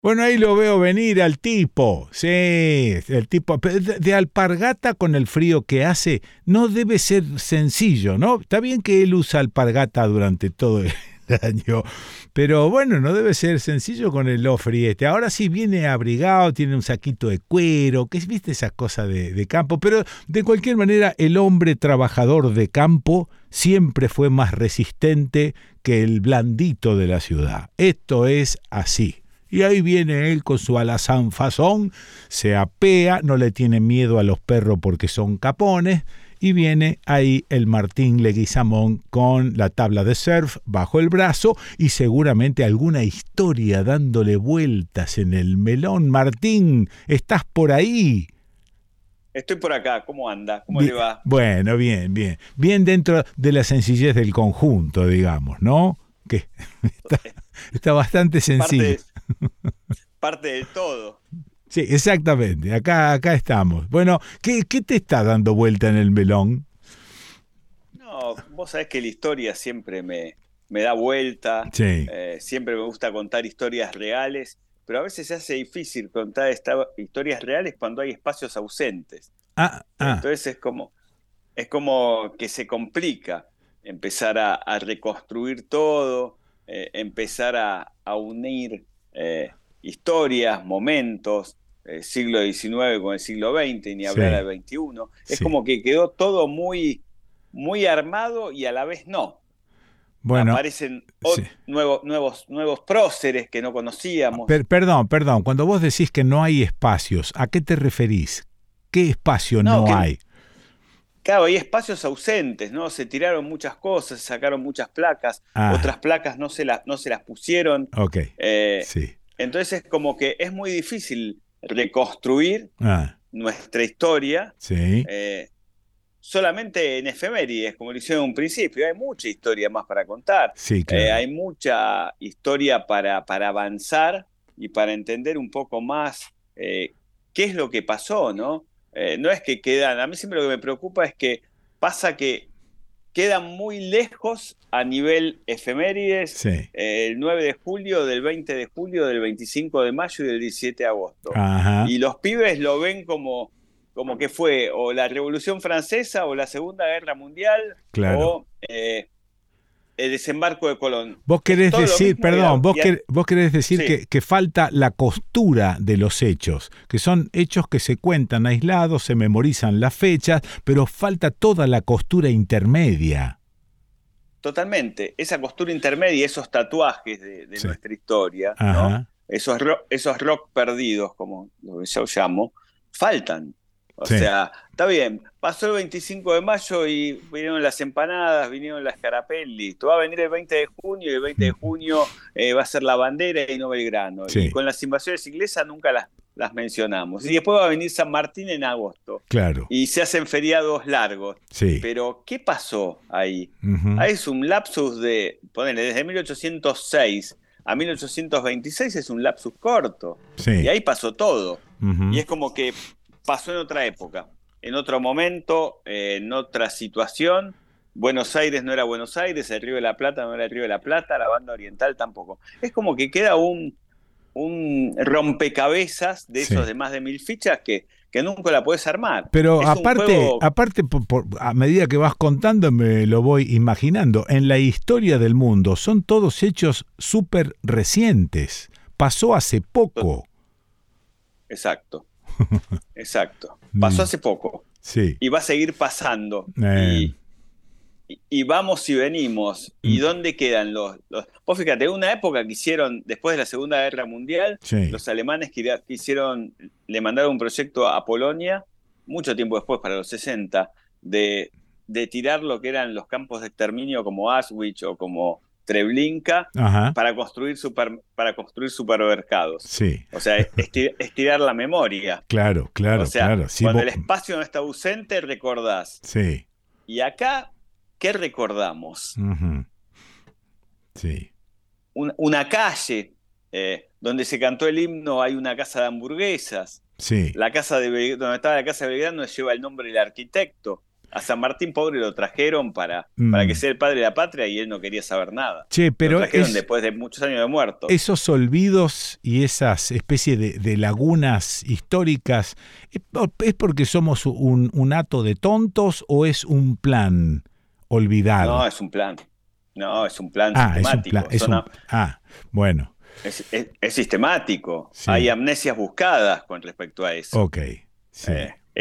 Bueno, ahí lo veo venir al tipo. Sí, el tipo de alpargata con el frío que hace no debe ser sencillo, ¿no? Está bien que él usa alpargata durante todo el año, pero bueno, no debe ser sencillo con el ofri este. Ahora sí viene abrigado, tiene un saquito de cuero, que viste esas cosas de campo, pero de cualquier manera el hombre trabajador de campo siempre fue más resistente que el blandito de la ciudad. Esto es así. Y ahí viene él con su alazán fazón, se apea, no le tiene miedo a los perros porque son capones, y viene ahí el Martín Leguizamón con la tabla de surf bajo el brazo y seguramente alguna historia dándole vueltas en el melón. Martín, ¿estás por ahí? Estoy por acá, ¿cómo anda? ¿Cómo le va? Bueno, bien, bien. Bien dentro de la sencillez del conjunto, digamos, ¿no? Que está, está bastante sencillo. Parte, parte del todo. Sí, exactamente. Acá estamos. Bueno, ¿qué te está dando vuelta en el melón? No, vos sabés que la historia siempre me da vuelta, Sí. siempre me gusta contar historias reales, pero a veces se hace difícil contar historias reales cuando hay espacios ausentes. Ah, ah, Entonces es como que se complica empezar a reconstruir todo, empezar a unir historias, momentos, siglo XIX con el siglo XX, ni hablar sí, del XXI. Es sí. como que quedó todo muy, muy armado y a la vez no. Bueno, Aparecen sí. nuevos próceres que no conocíamos. Perdón. Cuando vos decís que no hay espacios, ¿a qué te referís? ¿Qué espacio No, no que hay? claro, hay espacios ausentes, ¿no? Se tiraron muchas cosas, se sacaron muchas placas, Ah, otras placas no se las pusieron. ok. eh, Sí. entonces es como que es muy difícil reconstruir Ah, nuestra historia sí. eh, solamente en efemérides, como lo hicieron en un principio. Hay mucha historia más para contar, Sí, claro. hay mucha historia para avanzar y para entender un poco más qué es lo que pasó, ¿no? No es que quedan, a mí siempre lo que me preocupa es que pasa que quedan muy lejos a nivel efemérides Sí. el 9 de julio, del 20 de julio, del 25 de mayo y del 17 de agosto. Ajá, Y los pibes lo ven como que fue o la Revolución Francesa o la Segunda Guerra Mundial claro. o el desembarco de Colón. Vos Es querés todo lo decir, mismo perdón, vos querés decir sí, que falta la costura de los hechos, que son hechos que se cuentan aislados, se memorizan las fechas, pero falta toda la costura intermedia. totalmente. Esa costura intermedia, esos tatuajes de Sí. nuestra historia, ¿no? Ajá. Esos rock perdidos, como lo que yo llamo, faltan. O Sí. sea, está bien, pasó el 25 de mayo y vinieron las empanadas, vinieron las carapelli, va a venir el 20 de junio y el 20 de junio va a ser la bandera y no Belgrano. Y Sí. con las invasiones inglesas nunca las mencionamos. Y después va a venir San Martín en agosto Claro. y se hacen feriados largos. Sí. Pero, ¿qué pasó ahí? Ujú. Ahí es un lapsus de, ponele, desde 1806 a 1826 es un lapsus corto. Y Sí. ahí pasó todo. Y Ujú. es como que pasó en otra época, en otro momento, en otra situación. Buenos Aires no era Buenos Aires, el Río de la Plata no era el Río de la Plata, la banda oriental tampoco. Es como que queda un rompecabezas de esos Sí. de más de 1000 fichas que nunca la puedes armar. Pero Es un juego aparte a medida que vas contando me lo voy imaginando. En la historia del mundo son todos hechos súper recientes. Pasó hace poco. exacto. Exacto. Pasó Mm, hace poco sí. y va a seguir pasando. Eh, Y vamos y venimos. ¿Y mm, dónde quedan los? Vos fíjate, una época que hicieron, después de la Segunda Guerra Mundial, sí. los alemanes quisieron, le mandaron un proyecto a Polonia, mucho tiempo después, para los 60, de tirar lo que eran los campos de exterminio como Auschwitz o como Treblinka Ajá. para construir supermercados. Sí. O sea, estirar la memoria. Claro, O claro, sea, claro. Sí, cuando el espacio no está ausente, recordás. sí. Y acá, ¿qué recordamos? Ujú, sí. Una calle donde se cantó el himno, hay una casa de hamburguesas. Sí. Donde estaba la casa de Belgrano lleva el nombre del arquitecto. A San Martín pobre lo trajeron para que sea el padre de la patria y él no quería saber nada. Che, pero lo trajeron después de muchos años de muerto. Esos olvidos y esas especies de lagunas históricas, ¿es porque somos un hato de tontos o es un plan olvidar? No, es un plan. No, es un plan sistemático. Bueno. Es sistemático. Sí. Hay amnesias buscadas con respecto a eso. Ok. Sí.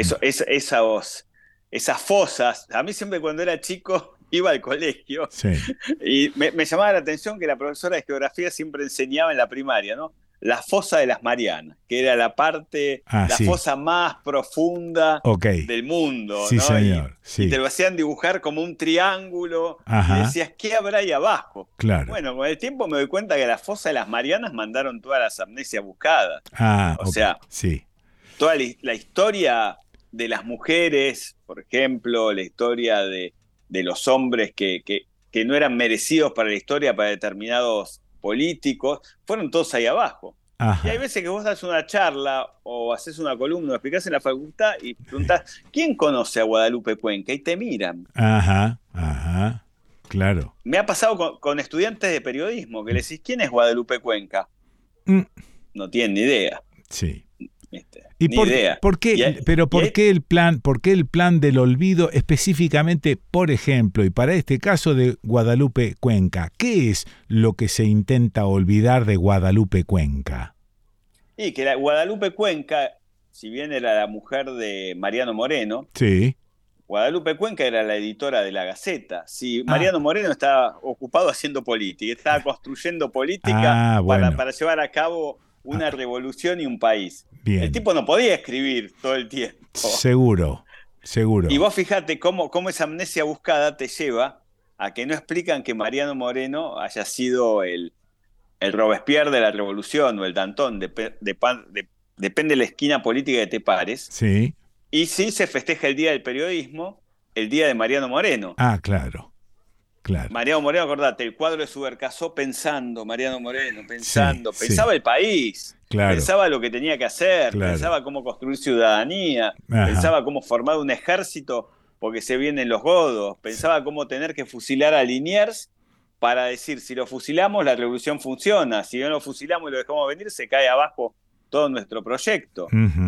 Esas fosas. A mí siempre cuando era chico iba al colegio y me llamaba la atención que la profesora de geografía siempre enseñaba en la primaria, ¿no? La fosa de las Marianas, que era la fosa más profunda del mundo, sí, ¿no? Señor. Y te lo hacían dibujar como un triángulo. Y decías, ¿qué habrá ahí abajo? Claro. Bueno, con el tiempo me doy cuenta que a la fosa de las Marianas mandaron todas las amnesias buscadas. O sea, toda la historia de las mujeres, por ejemplo, la historia de los hombres que no eran merecidos para la historia, para determinados políticos, fueron todos ahí abajo. Y hay veces que vos das una charla o haces una columna o explicás en la facultad y preguntás, ¿quién conoce a Guadalupe Cuenca? Y te miran. Claro. Me ha pasado con estudiantes de periodismo que le decís, ¿quién es Guadalupe Cuenca? No tienen ni idea. Sí. ¿Y por qué el plan del olvido específicamente, por ejemplo, y para este caso de Guadalupe Cuenca? ¿Qué es lo que se intenta olvidar de Guadalupe Cuenca? Y que Guadalupe Cuenca, si bien era la mujer de Mariano Moreno, Guadalupe Cuenca era la editora de La Gaceta. Si Mariano Moreno estaba ocupado haciendo política, estaba construyendo política para llevar a cabo una revolución y un país. Bien. El tipo no podía escribir todo el tiempo. Seguro. Y vos fijate cómo esa amnesia buscada te lleva a que no explican que Mariano Moreno haya sido el Robespierre de la revolución o el Danton, depende de la esquina política que te pares. Sí. Y sí se festeja el Día del Periodismo, el Día de Mariano Moreno. Claro. Mariano Moreno, acordate, el cuadro de Subercaseaux pensando, Mariano Moreno, pensaba el país, pensaba lo que tenía que hacer, pensaba cómo construir ciudadanía, pensaba cómo formar un ejército porque se vienen los godos, pensaba cómo tener que fusilar a Liniers para decir, si lo fusilamos la revolución funciona, si no lo fusilamos y lo dejamos venir se cae abajo todo nuestro proyecto.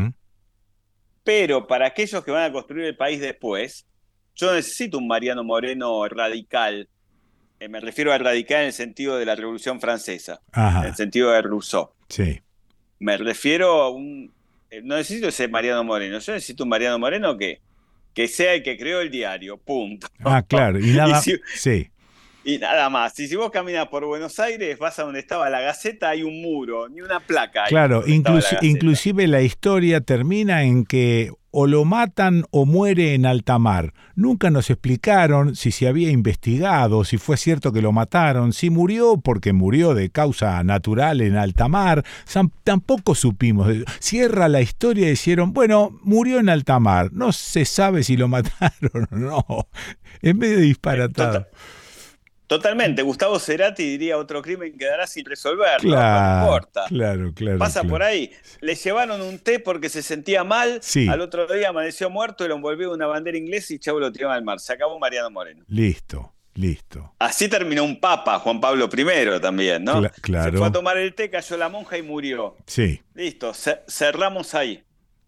Pero para aquellos que van a construir el país después, yo necesito un Mariano Moreno radical. Me refiero a radical en el sentido de la Revolución Francesa, en el sentido de Rousseau. Sí. Me refiero a no necesito ese Mariano Moreno, yo necesito un Mariano Moreno que sea el que creó el diario, punto. Claro, y nada, y nada más. Y si vos caminas por Buenos Aires, vas a donde estaba la Gaceta, hay un muro, ni una placa. Claro, inclusive la historia termina en que o lo matan o muere en alta mar. Nunca nos explicaron si se había investigado, si fue cierto que lo mataron, si murió porque murió de causa natural en alta mar. Tampoco supimos. Cierra la historia y dijeron, bueno, murió en alta mar. No se sabe si lo mataron o no. Es medio disparatado. Totalmente. Gustavo Cerati diría otro crimen quedará sin resolver. Claro, no importa. Claro. Pasa por ahí. Le llevaron un té porque se sentía mal. Al otro día amaneció muerto y lo envolvió en una bandera inglesa y chau, lo tiraron al mar. Se acabó Mariano Moreno. Listo. Así terminó un papa, Juan Pablo I también, ¿no? Claro. Se fue a tomar el té, cayó la monja y murió. Sí. Listo. Cerramos ahí.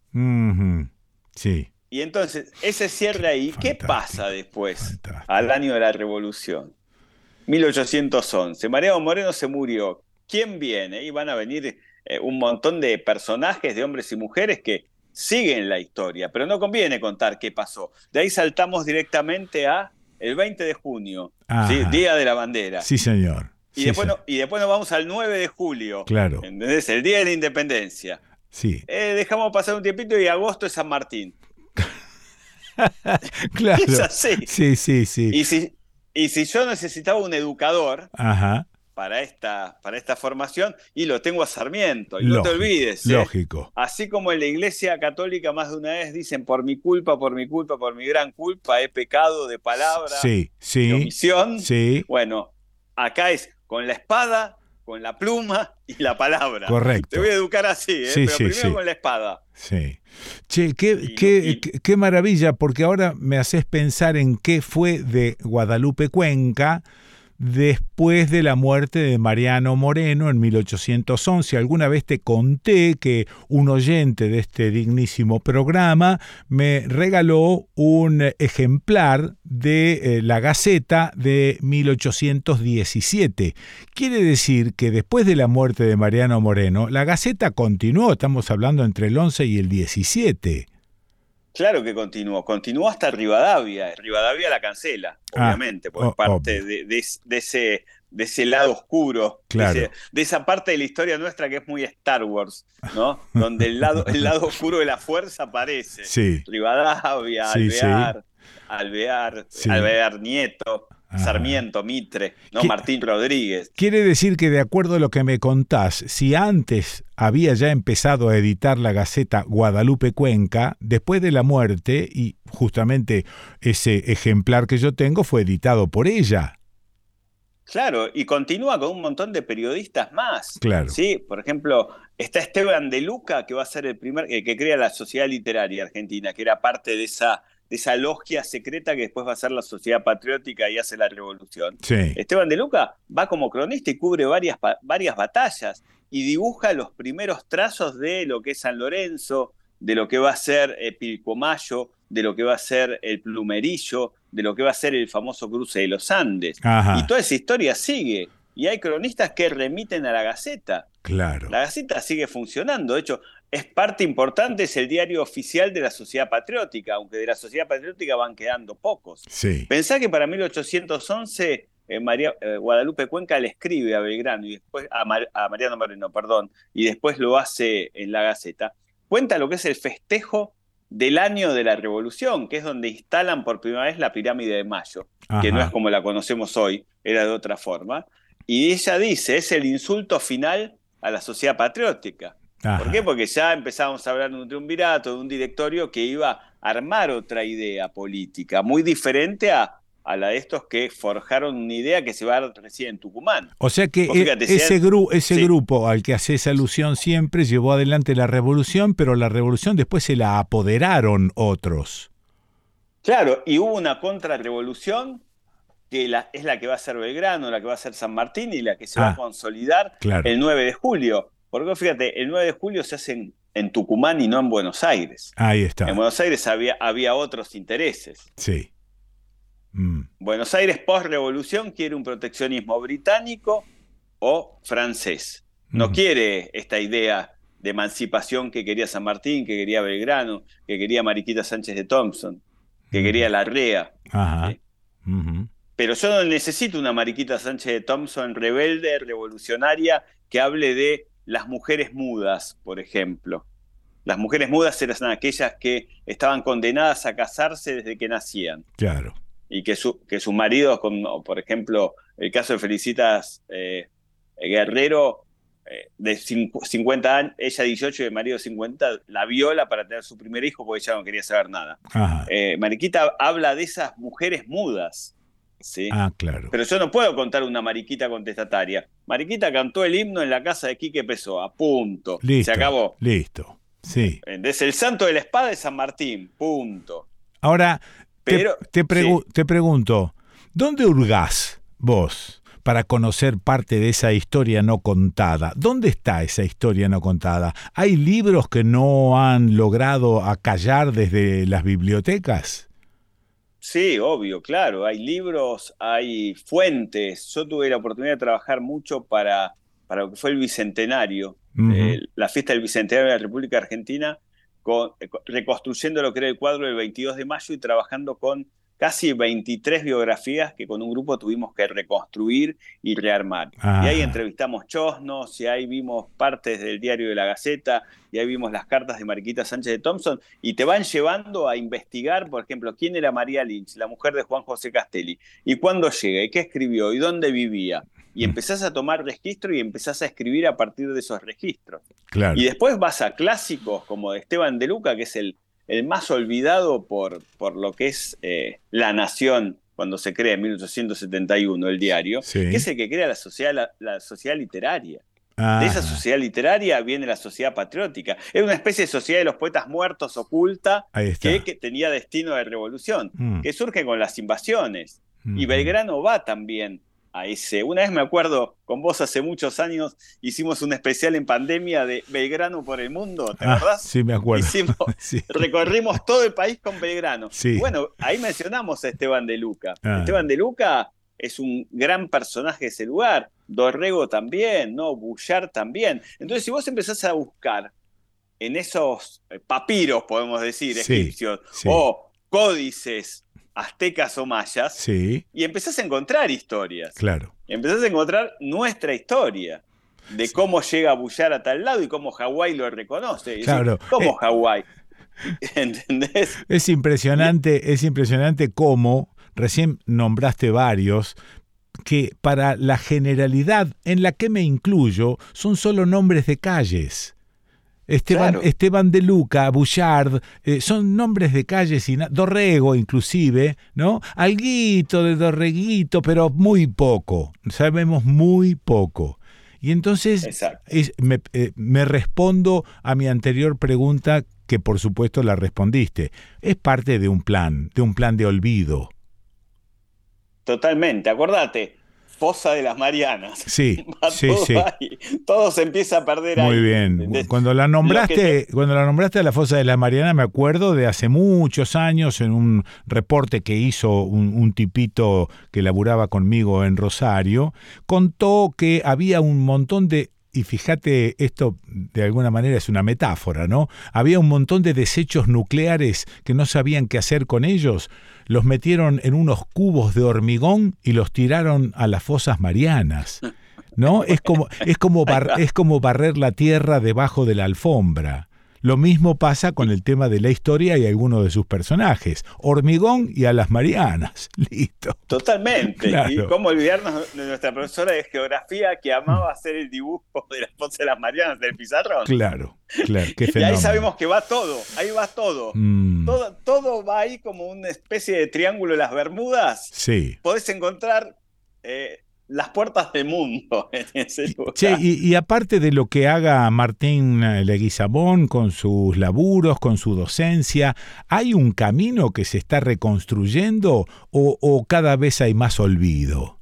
Sí. Y entonces, ese cierre ahí, ¿qué pasa después? Al año de la Revolución. 1811. Mariano Moreno se murió. ¿Quién viene? Y van a venir un montón de personajes, de hombres y mujeres que siguen la historia, pero no conviene contar qué pasó. De ahí saltamos directamente a el 20 de junio, ¿sí? Día de la Bandera. Sí, señor. Y después nos vamos al 9 de julio. Claro. ¿Entendés? El Día de la Independencia. Sí. Dejamos pasar un tiempito y agosto es San Martín. Claro. Es así. Sí. Y si yo necesitaba un educador para esta formación, y lo tengo a Sarmiento, y no te olvides. Lógico. Así como en la Iglesia Católica más de una vez dicen, por mi culpa, por mi gran culpa, he pecado de palabra, de omisión. Sí. Bueno, acá es con la espada con la pluma y la palabra. Correcto. Te voy a educar así, Sí, pero sí, primero sí. con la espada. Sí. Che, Y, qué maravilla, porque ahora me haces pensar en qué fue de Guadalupe Cuenca después de la muerte de Mariano Moreno en 1811. Alguna vez te conté que un oyente de este dignísimo programa me regaló un ejemplar de la Gaceta de 1817. Quiere decir que después de la muerte de Mariano Moreno, la Gaceta continuó, estamos hablando entre el 11 y el 17. claro que continuó hasta Rivadavia. Rivadavia la cancela, obviamente, porque es parte Obvio. de ese lado oscuro, Claro. de esa parte de la historia nuestra que es muy Star Wars, ¿no? Donde el lado oscuro de la fuerza aparece. Sí. Rivadavia, Sí, sí. Sí. Alvear Nieto, Ajá. Sarmiento, Mitre, ¿no? Martín Rodríguez. Quiere decir que, de acuerdo a lo que me contás, si antes había ya empezado a editar la Gaceta Guadalupe Cuenca, después de la muerte, y justamente ese ejemplar que yo tengo fue editado por ella. Claro, y continúa con un montón de periodistas más. Claro. ¿Sí? Por ejemplo, está Esteban de Luca, que va a ser el que crea la Sociedad Literaria Argentina, que era parte de esa logia secreta que después va a ser la Sociedad Patriótica y hace la revolución. Sí. Esteban de Luca va como cronista y cubre varias batallas y dibuja los primeros trazos de lo que es San Lorenzo, de lo que va a ser Pilcomayo, de lo que va a ser el Plumerillo, de lo que va a ser el famoso cruce de los Andes. Ajá. Y toda esa historia sigue. Y hay cronistas que remiten a la Gaceta. Claro. La Gaceta sigue funcionando. De hecho, es parte importante, es el diario oficial de la Sociedad Patriótica, aunque de la Sociedad Patriótica van quedando pocos. Sí. Pensá que para 1811 Guadalupe Cuenca le escribe a Belgrano y después a Mariano Moreno, perdón, y después lo hace en la Gaceta. Cuenta lo que es el festejo del año de la Revolución, que es donde instalan por primera vez la pirámide de Mayo, Ajá. que no es como la conocemos hoy, era de otra forma. Y ella dice, es el insulto final a la Sociedad Patriótica. Ajá. ¿Por qué? Porque ya empezábamos a hablar de un triunvirato, de un directorio que iba a armar otra idea política, muy diferente a la de estos que forjaron una idea que se va a dar recién en Tucumán. O sea que fíjate, ese sí. grupo al que haces alusión siempre llevó adelante la revolución, pero la revolución después se la apoderaron otros. Claro, y hubo una contrarrevolución que es la que va a ser Belgrano, la que va a ser San Martín y la que se va a consolidar el 9 de julio. Porque fíjate, el 9 de julio se hace en Tucumán y no en Buenos Aires. Ahí está. En Buenos Aires había otros intereses. Sí. Buenos Aires post-revolución quiere un proteccionismo británico o francés. No quiere esta idea de emancipación que quería San Martín, que quería Belgrano, que quería Mariquita Sánchez de Thompson, que quería Larrea. Ajá. ¿Sí? Pero yo no necesito una Mariquita Sánchez de Thompson rebelde, revolucionaria, que hable de las mujeres mudas, por ejemplo. Las mujeres mudas eran aquellas que estaban condenadas a casarse desde que nacían. Claro. Y que sus maridos, como por ejemplo el caso de Felicitas Guerrero, de 50 años, ella 18 y el marido 50, la viola para tener su primer hijo porque ella no quería saber nada. Mariquita habla de esas mujeres mudas. ¿Sí? Claro. Pero yo no puedo contar una Mariquita contestataria. Mariquita cantó el himno en la casa de Quique Pessoa, punto. Listo, se acabó. Listo, sí. Es el santo de la espada de San Martín, punto. Ahora, pero, te pregunto, ¿dónde hurgás vos para conocer parte de esa historia no contada? ¿Dónde está esa historia no contada? ¿Hay libros que no han logrado acallar desde las bibliotecas? Sí, obvio, claro. Hay libros, hay fuentes. Yo tuve la oportunidad de trabajar mucho para lo que fue el Bicentenario, la fiesta del Bicentenario de la República Argentina, reconstruyendo lo que era el cuadro del 22 de mayo y trabajando con casi 23 biografías que con un grupo tuvimos que reconstruir y rearmar. Y ahí entrevistamos chosnos, y ahí vimos partes del diario de la Gaceta, y ahí vimos las cartas de Mariquita Sánchez de Thompson, y te van llevando a investigar, por ejemplo, quién era María Lynch, la mujer de Juan José Castelli, y cuándo llega, y qué escribió, y dónde vivía. Y empezás a tomar registro y empezás a escribir a partir de esos registros. Claro. Y después vas a clásicos como de Esteban de Luca, que es el más olvidado por lo que es La Nación cuando se crea en 1871 el diario, Sí. que es el que crea la sociedad literaria. De esa Ajá. sociedad literaria viene la sociedad patriótica. Era una especie de sociedad de los poetas muertos oculta Ahí que está. tenía destino de revolución, Mm, que surge con las invasiones. Y ujú. Belgrano va también a ese. Una vez me acuerdo, con vos hace muchos años, hicimos un especial en pandemia de Belgrano por el mundo, ¿te Ah, acordás? sí, me acuerdo. Hicimos, Sí. recorrimos todo el país con Belgrano. Y Sí. bueno, ahí mencionamos a Esteban de Luca. Ah, Esteban de Luca es un gran personaje de ese lugar. Dorrego también, ¿no? Bullard también. Entonces, si vos empezás a buscar en esos papiros, podemos decir, sí, egipcios, sí, o códices aztecas o mayas, sí, y empezás a encontrar historias. claro. Empezás a encontrar nuestra historia de Sí, cómo llega Bullard a tal lado y cómo Hawái lo reconoce. Y decir, claro. ¿cómo Hawái? ¿Entendés? Y, Es impresionante cómo, recién nombraste varios, que para la generalidad en la que me incluyo son solo nombres de calles. claro, Esteban de Luca, Bullard, son nombres de calles, Dorrego inclusive, ¿no? Alguito de Dorreguito, pero muy poco, sabemos muy poco. Y entonces exacto. me respondo a mi anterior pregunta, que por supuesto la respondiste. Es parte de un plan de olvido. Totalmente, acordate, Fosa de las Marianas, Sí, va sí, todo sí. ahí, todo se empieza a perder Muy ahí, bien. ¿entendés? Lo que te... Cuando la nombraste a la fosa de la Mariana, me acuerdo de hace muchos años en un reporte que hizo un tipito que laburaba conmigo en Rosario, contó que había un montón de, y fíjate, esto de alguna manera es una metáfora, ¿no? Había un montón de desechos nucleares que no sabían qué hacer con ellos, los metieron en unos cubos de hormigón y los tiraron a las fosas marianas. ¿No? Ahí va. Es como barrer la tierra debajo de la alfombra. Lo mismo pasa con Y el tema de la historia y algunos de sus personajes. Hormigón y a las Marianas. Listo. totalmente, y Claro. cómo olvidarnos de nuestra profesora de geografía que amaba hacer el dibujo de las Fosa de las Marianas del pizarrón. Claro, claro. Qué Y ahí fenómeno. sabemos que va todo, ahí va todo. Mm, Todo va ahí como una especie de triángulo de las Bermudas. sí. Podés encontrar las puertas del mundo en ese Che, lugar. y aparte de lo que haga Martín Leguizamón con sus laburos, con su docencia, ¿hay un camino que se está reconstruyendo o cada vez hay más olvido?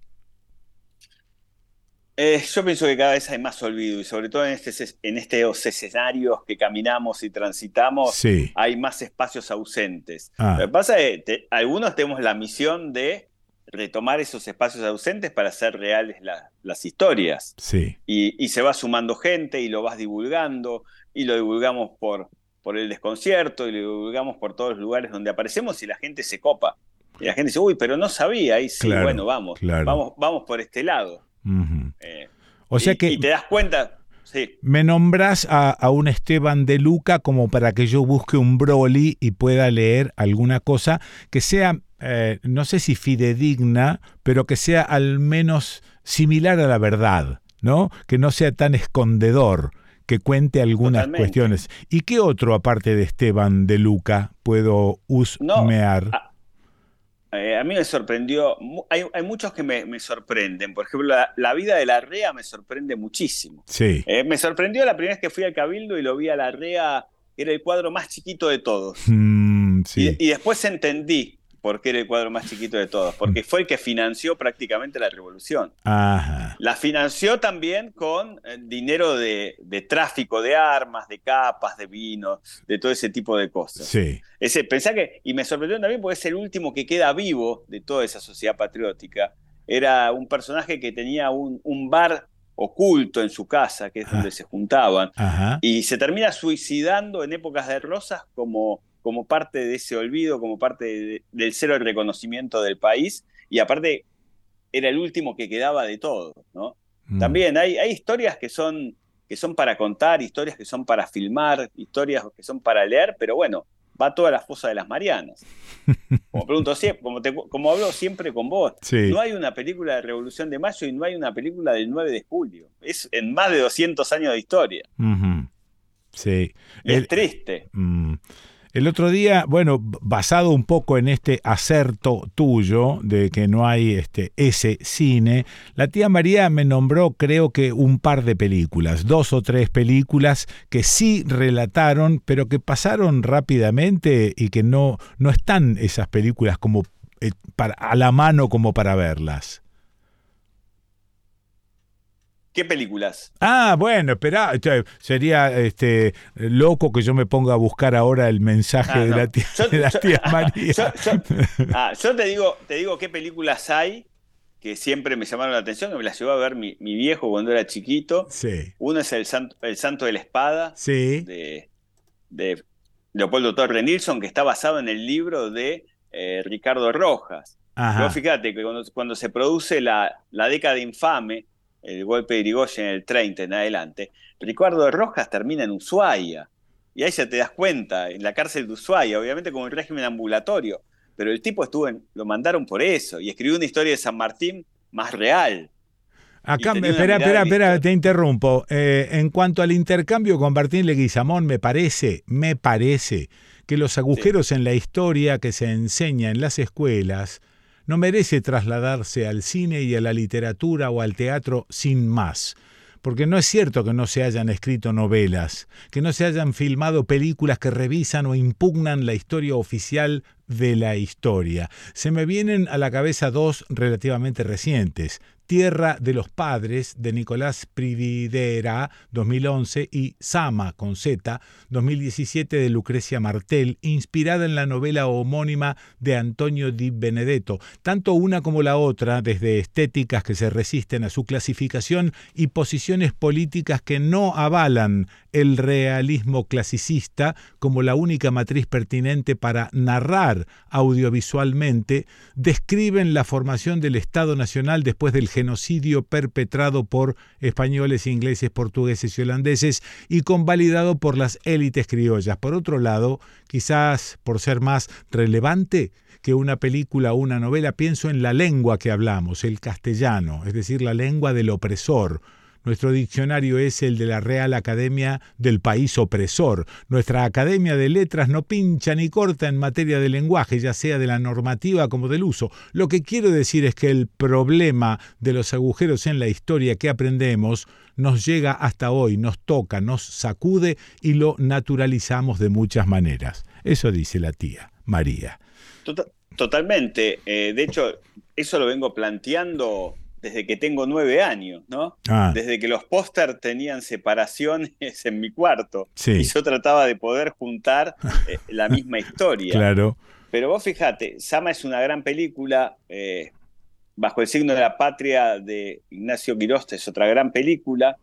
Yo pienso que cada vez hay más olvido y sobre todo en estos escenarios que caminamos y transitamos Sí. hay más espacios ausentes. Lo Ah, que pasa es que algunos tenemos la misión de retomar esos espacios ausentes para hacer reales las historias sí. y se va sumando gente y lo vas divulgando y lo divulgamos por el desconcierto y lo divulgamos por todos los lugares donde aparecemos y la gente se copa. Y la gente dice, uy, pero no sabía, y sí, bueno, Claro, claro. vamos por este lado. Ujú. Eh, O sea que y te das cuenta, sí, me nombras a un Esteban de Luca como para que yo busque un Broly y pueda leer alguna cosa que sea, no sé si fidedigna, pero que sea al menos similar a la verdad, ¿no? Que no sea tan escondedor, que cuente algunas totalmente. cuestiones. ¿Y qué otro, aparte de Esteban de Luca, puedo No, husmear? a mí me sorprendió, hay muchos que me sorprenden. Por ejemplo, la vida de Larrea me sorprende muchísimo. Sí. Me sorprendió la primera vez que fui al Cabildo y lo vi a Larrea, que era el cuadro más chiquito de todos. Sí. Y después entendí por qué era el cuadro más chiquito de todos, porque fue el que financió prácticamente la revolución. Ajá. La financió también con dinero de tráfico de armas, de capas, de vino, de todo ese tipo de cosas. Sí. Pensá que, y me sorprendió también porque es el último que queda vivo de toda esa sociedad patriótica. Era un personaje que tenía un bar oculto en su casa, que es donde Ah, se juntaban, ajá. y se termina suicidando en épocas de Rosas como parte de ese olvido, como parte del cero reconocimiento del país, y aparte era el último que quedaba de todo, ¿no? Mm. También hay historias que son para contar, historias que son para filmar, historias que son para leer, pero bueno, va toda la fosa de las Marianas. Como pregunto siempre, como hablo siempre con vos, Sí. no hay una película de Revolución de Mayo y no hay una película del 9 de julio. Es en más de 200 años de historia. Ujú. Sí. Y es El, triste. mm, El otro día, bueno, basado un poco en este acerto tuyo de que no hay ese cine, la tía María me nombró, creo que un par de películas, 2 o 3 películas que sí relataron, pero que pasaron rápidamente y que no están esas películas como a la mano como para verlas. ¿Qué películas? Ah, bueno, espera, sería loco que yo me ponga a buscar ahora el mensaje de No. la tía María. Yo te digo qué películas hay que siempre me llamaron la atención, que me las llevó a ver mi viejo cuando era chiquito. Sí. Uno es El Santo de la Espada, Sí. de Leopoldo Torre Nilsson, que está basado en el libro de Ricardo Rojas. Ajá. Vos fíjate que cuando se produce la década infame, el golpe de Irigoyen en el 30 en adelante, Ricardo Rojas termina en Ushuaia. Y ahí ya te das cuenta, en la cárcel de Ushuaia, obviamente como un régimen ambulatorio. Pero el tipo lo mandaron por eso, y escribió una historia de San Martín más real. Acá, espera, te interrumpo. En cuanto al intercambio con Martín Leguizamón, me parece que los agujeros en la historia que se enseña en las escuelas no merece trasladarse al cine y a la literatura o al teatro sin más. Porque no es cierto que no se hayan escrito novelas, que no se hayan filmado películas que revisan o impugnan la historia oficial de la historia. Se me vienen a la cabeza 2 relativamente recientes. Tierra de los Padres, de Nicolás Prividera, 2011, y Sama, con Z, 2017, de Lucrecia Martel, inspirada en la novela homónima de Antonio Di Benedetto. Tanto una como la otra, desde estéticas que se resisten a su clasificación y posiciones políticas que no avalan el realismo clasicista como la única matriz pertinente para narrar audiovisualmente, describen la formación del Estado Nacional después del genocidio perpetrado por españoles, ingleses, portugueses y holandeses y convalidado por las élites criollas. Por otro lado, quizás por ser más relevante que una película o una novela, pienso en la lengua que hablamos, el castellano, es decir, la lengua del opresor. Nuestro diccionario es el de la Real Academia del País Opresor. Nuestra Academia de Letras no pincha ni corta en materia de lenguaje, ya sea de la normativa como del uso. Lo que quiero decir es que el problema de los agujeros en la historia que aprendemos nos llega hasta hoy, nos toca, nos sacude y lo naturalizamos de muchas maneras. Eso dice la tía María. Totalmente. De hecho, eso lo vengo planteando desde que tengo 9 años, ¿no? Desde que los póster tenían separaciones en mi cuarto. Sí. Y yo trataba de poder juntar la misma historia. Claro. Pero vos fijate, Sama es una gran película. Bajo el signo de la patria de Ignacio Quiroste es otra gran película.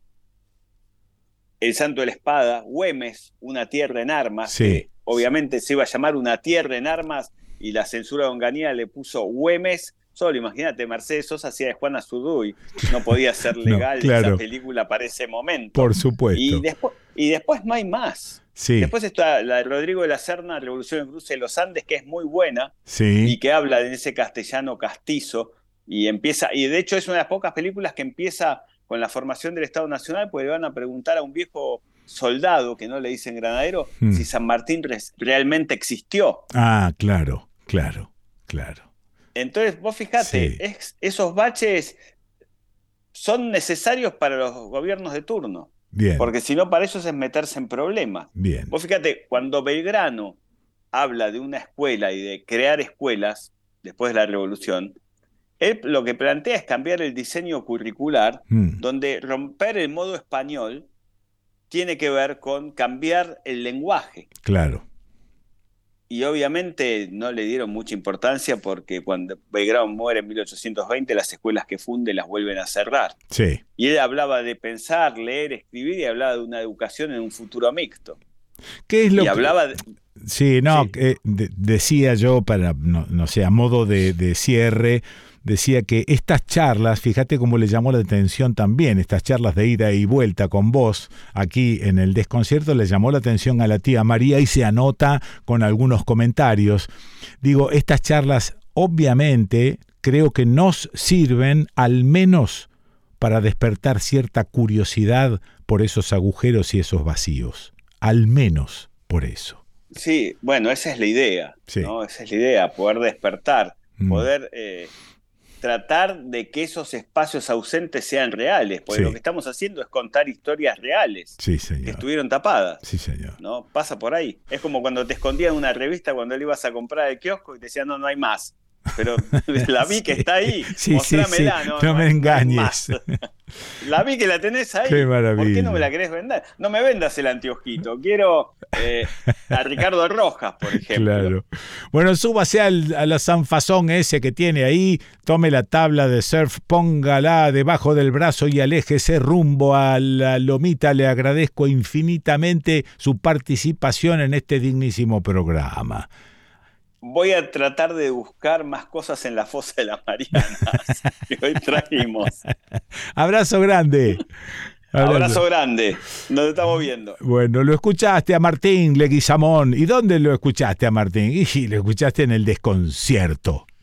El Santo de la Espada, Güemes, Una tierra en armas. Sí. Que obviamente se iba a llamar Una tierra en armas y la censura de Onganía le puso Güemes. Solo imagínate, Mercedes Sosa hacía de Juana Zurduy, no podía ser legal esa película para ese momento. Por supuesto. Y después no hay más. Sí. Después está la de Rodrigo de la Serna, Revolución en Cruce de los Andes, que es muy buena, sí, y que habla de ese castellano castizo, y de hecho es una de las pocas películas que empieza con la formación del Estado Nacional, porque le van a preguntar a un viejo soldado, que no le dicen granadero, si San Martín realmente existió. Ah, claro. Entonces, vos fijate, esos baches son necesarios para los gobiernos de turno. Bien. Porque si no, para ellos es meterse en problemas. Bien. Vos fíjate, cuando Belgrano habla de una escuela y de crear escuelas después de la Revolución, él lo que plantea es cambiar el diseño curricular, donde romper el modo español tiene que ver con cambiar el lenguaje. Claro. Y obviamente no le dieron mucha importancia porque cuando Belgrano muere en 1820, las escuelas que funde las vuelven a cerrar. Sí. Y él hablaba de pensar, leer, escribir y hablaba de una educación en un futuro mixto. ¿Qué es lo y hablaba de... Sí, no, sí. Decía yo, para, no sé, a modo de cierre, decía que estas charlas, fíjate cómo le llamó la atención también, estas charlas de ida y vuelta con vos, aquí en el Desconcierto, le llamó la atención a la tía María y se anota con algunos comentarios. Digo, estas charlas obviamente creo que nos sirven al menos para despertar cierta curiosidad por esos agujeros y esos vacíos. Al menos por eso. Sí, bueno, esa es la idea, Sí. ¿no? Esa es la idea, poder despertar, Mm. poder tratar de que esos espacios ausentes sean reales, porque Sí. lo que estamos haciendo es contar historias reales Sí, que señor. estuvieron tapadas. Sí, señor. ¿No? Pasa por ahí. Es como cuando te escondían una revista cuando le ibas a comprar el kiosco y te decían, no, no hay más. Pero la vi que está ahí, Sí, mostrámela, sí. no, No me hay engañes. más. La vi que la tenés ahí. Qué maravilla. ¿Por qué no me la querés vender? No me vendas el anteojito. Quiero a Ricardo Rojas, por ejemplo. Claro. Bueno, súbase a la zanfazón ese que tiene ahí, tome la tabla de surf, póngala debajo del brazo y aléjese rumbo a la lomita. Le agradezco infinitamente su participación en este dignísimo programa. Voy a tratar de buscar más cosas en la fosa de las Marianas que hoy trajimos. Abrazo grande. Abrazo grande. Nos estamos viendo. Bueno, lo escuchaste a Martín Leguizamón. ¿Y dónde lo escuchaste a Martín? Y lo escuchaste en El Desconcierto.